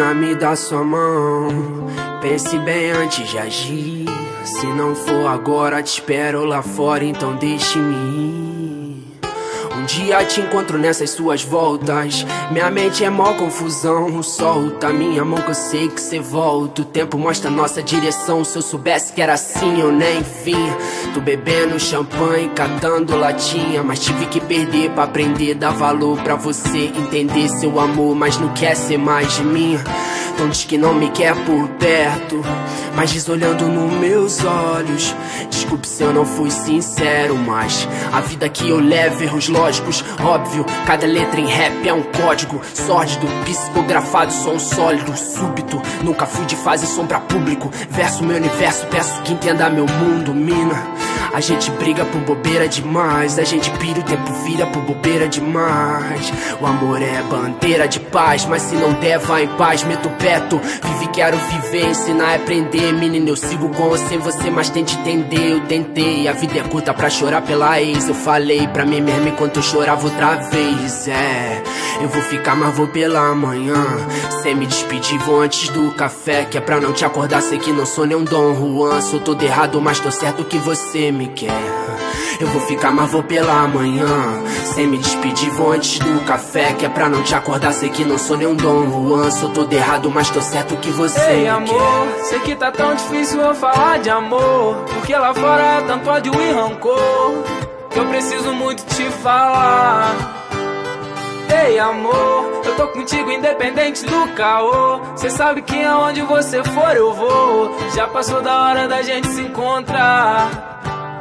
Menina, me dá sua mão. Pense bem antes de agir. Se não for agora, te espero lá fora, então deixe-me ir. Um dia te encontro nessas suas voltas. Minha mente é mó confusão. Solta minha mão que eu sei que cê volta. O tempo mostra nossa direção. Se eu soubesse que era assim, eu nem vinha. Tô bebendo champanhe, catando latinha, mas tive que perder pra aprender. Dar valor pra você entender seu amor, mas não quer ser mais de mim. Então diz que não me quer por perto, mas diz olhando nos meus olhos. Desculpe se eu não fui sincero, mas a vida que eu levo, erros lógicos, óbvio. Cada letra em rap é um código sórdido, psicografado, som sólido, súbito. Nunca fui de fase som pra público. Verso meu universo, peço que entenda meu mundo, mina. A gente briga por bobeira demais, a gente pira, o tempo vira por bobeira demais. O amor é bandeira de paz, mas se não der, vai em paz. Meto perto, vive, quero viver, ensinar e aprender. Menina, eu sigo com ou sem você, mas tente entender. Eu tentei, a vida é curta pra chorar pela ex. Eu falei pra mim mesmo enquanto eu chorava outra vez. Eu vou ficar, mas vou pela manhã. Sem me despedir, vou antes do café, que é pra não te acordar, sei que não sou nem um Dom Juan. Sou todo errado, mas tô certo que você me quer. Eu vou ficar, mas vou pela manhã. Sem me despedir, vou antes do café, que é pra não te acordar, sei que não sou nem um Dom Juan. Sou todo errado, mas tô certo que você me quer. Ei, amor, sei que tá tão difícil eu falar de amor, porque lá fora é tanto ódio e rancor, que eu preciso muito te falar. Ei, amor, eu tô contigo independente do caô. Cê sabe que aonde você for eu vou. Já passou da hora da gente se encontrar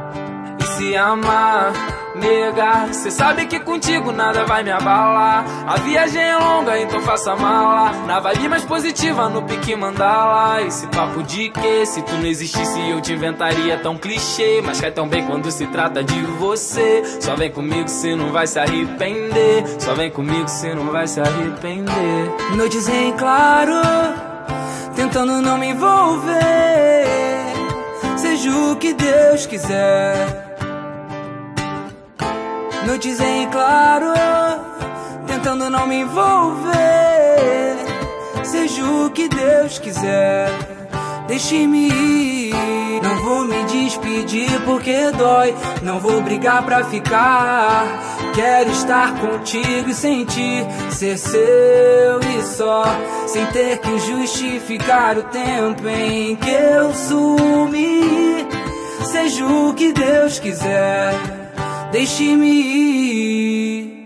e se amar, nega. Cê sabe que contigo nada vai me abalar. A viagem é longa, então faça mala. Na vibe mais positiva, no pique mandala. Esse papo de que se tu não existisse eu te inventaria tão clichê, mas cai tão bem quando se trata de você. Só vem comigo, cê não vai se arrepender. Só vem comigo, cê não vai se arrepender. Noites em claro, tentando não me envolver. Seja o que Deus quiser. Noites em claro, tentando não me envolver. Seja o que Deus quiser, deixe-me ir. Não vou me despedir porque dói. Não vou brigar pra ficar. Quero estar contigo e sentir ser seu e só, sem ter que justificar o tempo em que eu sumi. Seja o que Deus quiser, deixe-me ir.